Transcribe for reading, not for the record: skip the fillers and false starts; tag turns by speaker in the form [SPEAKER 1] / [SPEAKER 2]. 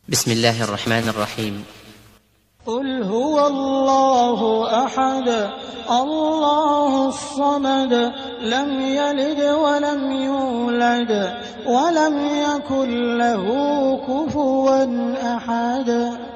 [SPEAKER 1] بسم الله الرحمن الرحيم.
[SPEAKER 2] قل هو الله أحد الله الصمد لم يلد ولم يولد ولم يكن له كفوا أحد.